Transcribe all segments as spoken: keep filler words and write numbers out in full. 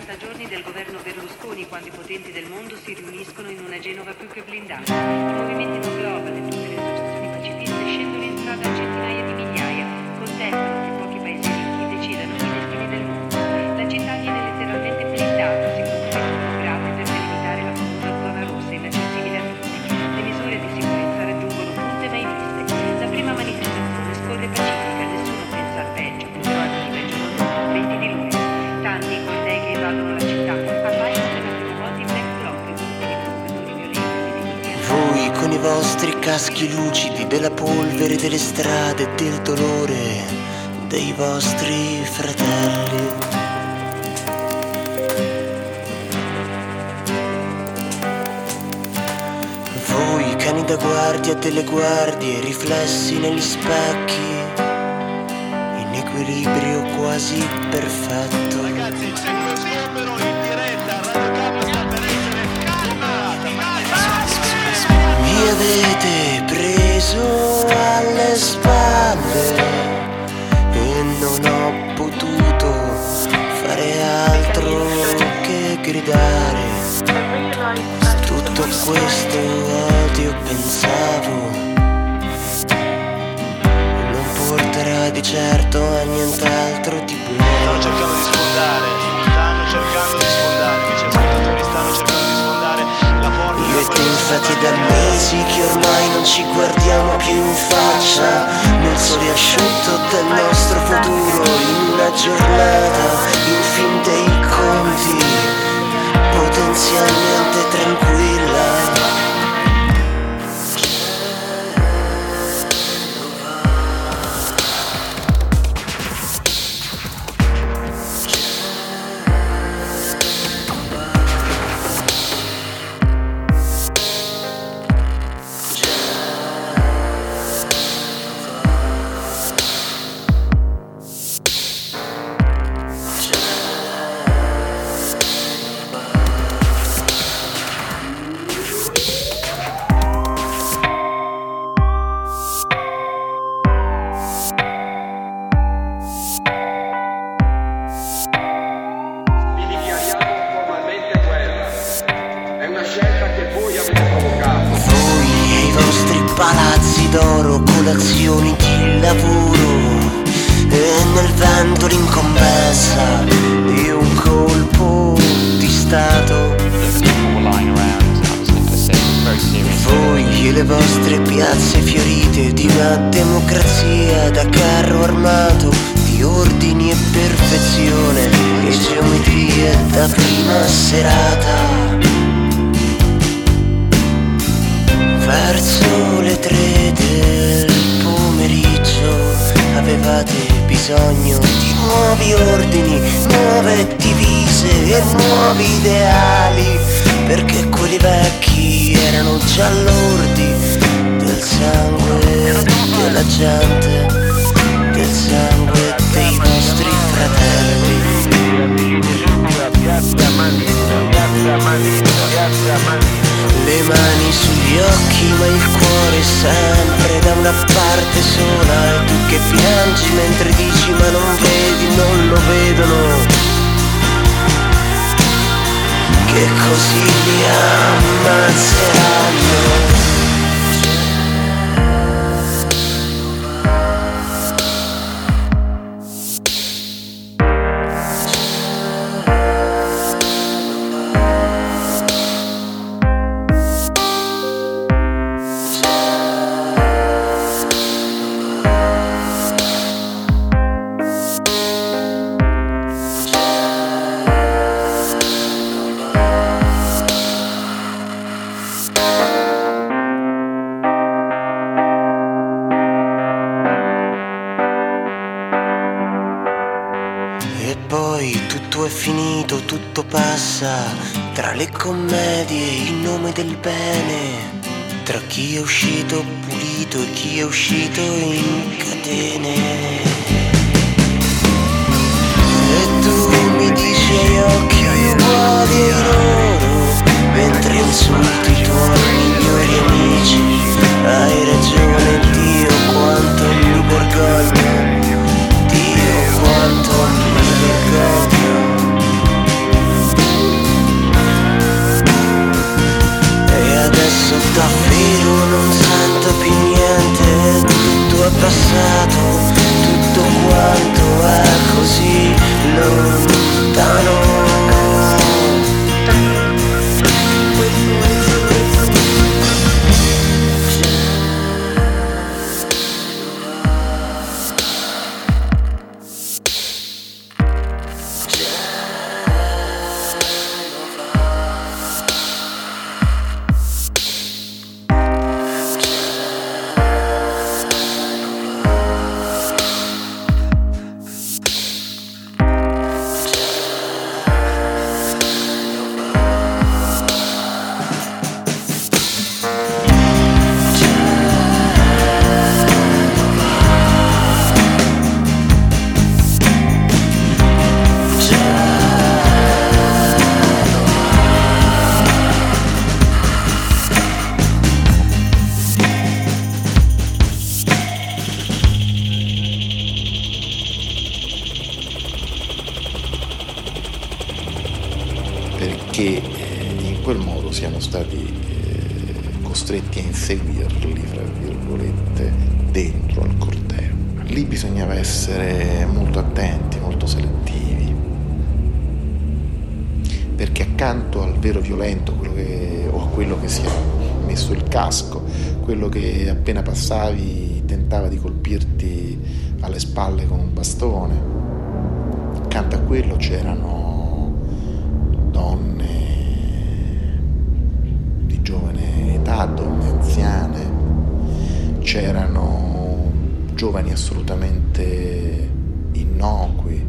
sessanta giorni del governo Berlusconi, quando i potenti del mondo si riuniscono in una Genova più che blindata. I movimenti no global e tutte le associazioni pacifiste scendono in strada a centinaia di migliaia, contestano che pochi paesi ricchi decidano i destini del mondo. La città viene letteralmente blindata, secondo le topografe, per delimitare la famosa zona rossa inaccessibile a tutti. Le misure di sicurezza raggiungono punte mai viste. La prima manifestazione scorre pacifica, nessuno pensa al peggio, però arriva il giorno dopo, venti di luglio. Tanti i cortei che invadono la città appaiono per la prima volta in black bloc, gruppi di provocatori violenti. Voi con i vostri caschi lucidi della polvere delle strade e del dolore dei vostri fratelli. Voi cani da guardia delle guardie, riflessi negli specchi, in equilibrio quasi perfetto. Ragazzi, c'è uno sgombero in diretta, Radio Carlo sta per essere calmata. Mi avete preso alle spalle e non ho potuto fare altro che gridare. Tutto questo odio pensavo non porterà di certo a nient'altro di buono. Stanno cercando di sfondare, stanno cercando di sfondare, amici ascoltatori, stanno cercando di sfondare la porta. Io e te infatti da mesi che ormai non ci guardiamo più in faccia, nel sole asciutto del nostro futuro, in una giornata, in fin dei conti, potenzialmente tranquilla. Palazzi d'oro, colazioni di lavoro e nel vento l'incommessa di un colpo di stato. Voi e le vostre piazze fiorite di una democrazia da carro armato, di ordini e perfezione e geometrie da prima serata. Verso le tre del pomeriggio avevate bisogno di nuovi ordini, nuove divise e nuovi ideali, perché quelli vecchi erano già lordi del sangue della gente, del sangue dei vostri fratelli. Piazza Manisa, Piazza Manisa, Piazza Manisa. Le mani sugli occhi ma il cuore sempre da una parte sola, e tu che piangi mentre dici ma non vedi, non lo vedono, che così li ammazzeranno. E poi tutto è finito, tutto passa, tra le commedie, il nome del bene, tra chi è uscito pulito e chi è uscito in catene. E tu mi dici agli occhi uguali ai loro, mentre insulti i tuoi migliori amici. Hai ragione, Dio, quanto mi vergogno, Dio, quanto mi vergogno. lontano. Perché in quel modo siamo stati costretti a inseguirli, fra virgolette, dentro al corteo. Lì bisognava essere molto attenti, molto selettivi, perché accanto al vero violento, quello che, o a quello che si è messo il casco, quello che appena passavi tentava di colpirti alle spalle con un bastone, accanto a quello c'erano donne di giovane età, donne anziane, c'erano giovani assolutamente innocui,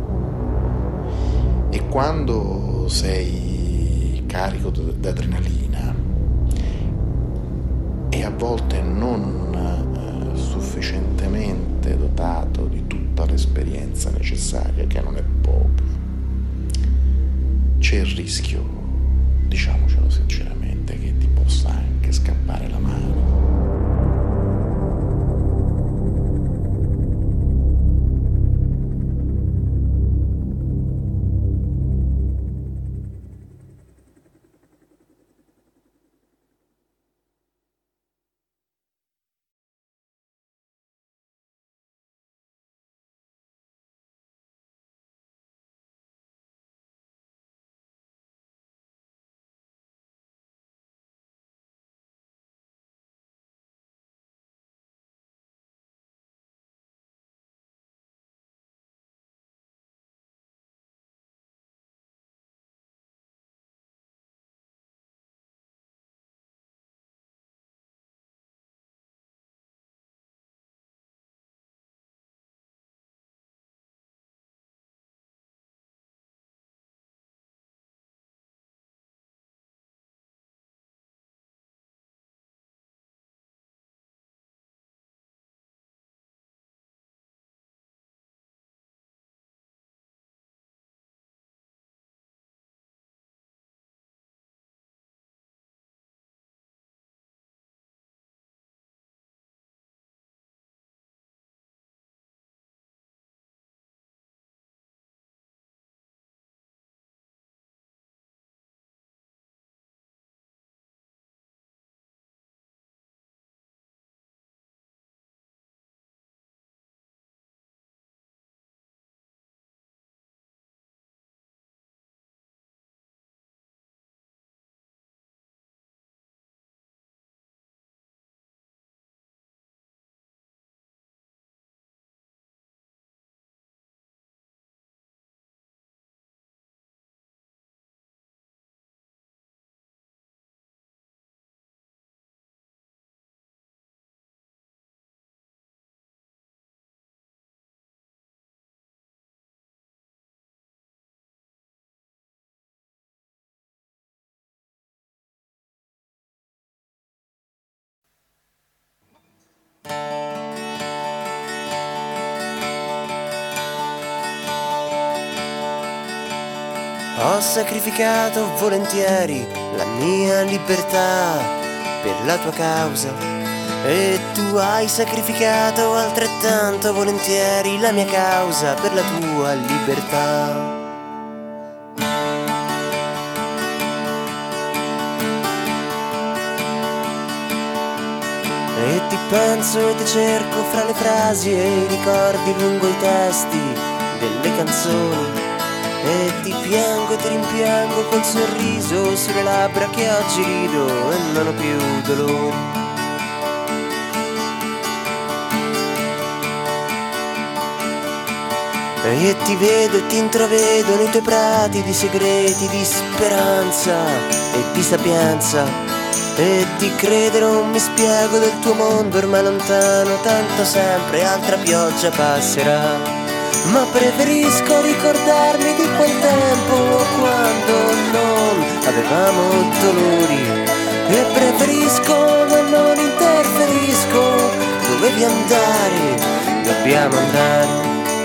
e quando sei carico d'adrenalina e a volte non eh, sufficientemente dotato di tutta l'esperienza necessaria, che non è poca, c'è il rischio, diciamocelo sinceramente, che ti possa anche scappare la mano. Ho sacrificato volentieri la mia libertà per la tua causa, e tu hai sacrificato altrettanto volentieri la mia causa per la tua libertà. E ti penso e ti cerco fra le frasi e i ricordi lungo i testi delle canzoni, E ti piango e ti rimpiango col sorriso sulle labbra che oggi rido e non ho più dolore. E ti vedo e ti intravedo nei tuoi prati di segreti, di speranza e di sapienza. E ti credo, non mi spiego del tuo mondo ormai lontano, tanto sempre altra pioggia passerà. Ma preferisco ricordarmi di quel tempo quando non avevamo dolori. E preferisco ma non interferisco, dovevi andare, dobbiamo andare.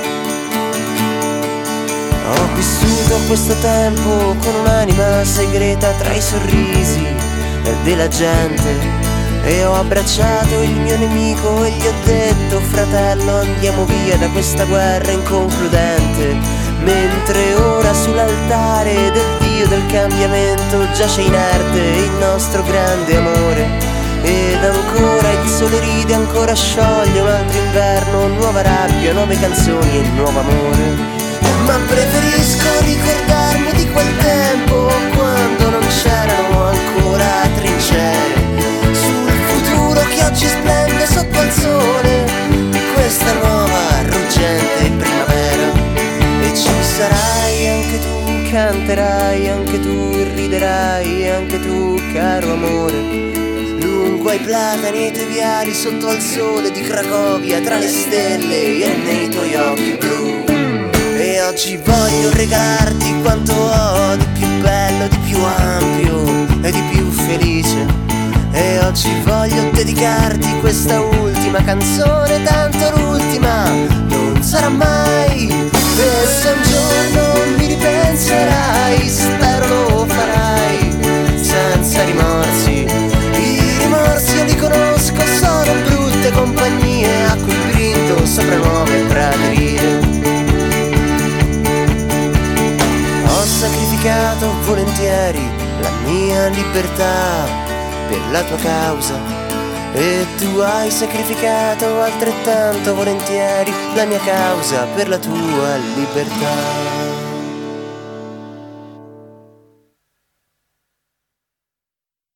Ho vissuto questo tempo con un'anima segreta tra i sorrisi della gente e ho abbracciato il mio nemico e gli ho detto: fratello, andiamo via da questa guerra inconcludente. Mentre ora sull'altare del Dio del cambiamento giace inerte il nostro grande amore. Ed ancora il sole ride, ancora scioglie un altro inverno, nuova rabbia, nuove canzoni e nuovo amore. Ma preferisco ricordarmi di quel tempo quando non c'erano ancora trincee, sul futuro che oggi splende sotto il sole di questa nuova ruggente primavera. E ci sarai anche tu, canterai anche tu, riderai anche tu, caro amore, lungo ai platani e i tuoi viali, sotto al sole di Cracovia, tra le stelle e nei tuoi occhi blu. E oggi voglio regalarti quanto ho di più bello, di più ampio e di più felice. E oggi voglio dedicarti questa ultima canzone, tanto l'ultima non sarà mai. E se un giorno mi ripenserai, spero lo farai senza rimorsi. I rimorsi io li conosco, sono brutte compagnie a cui brindo sopra nuove praterie. Ho sacrificato volentieri la mia libertà per la tua causa e tu hai sacrificato altrettanto volentieri la mia causa per la tua libertà.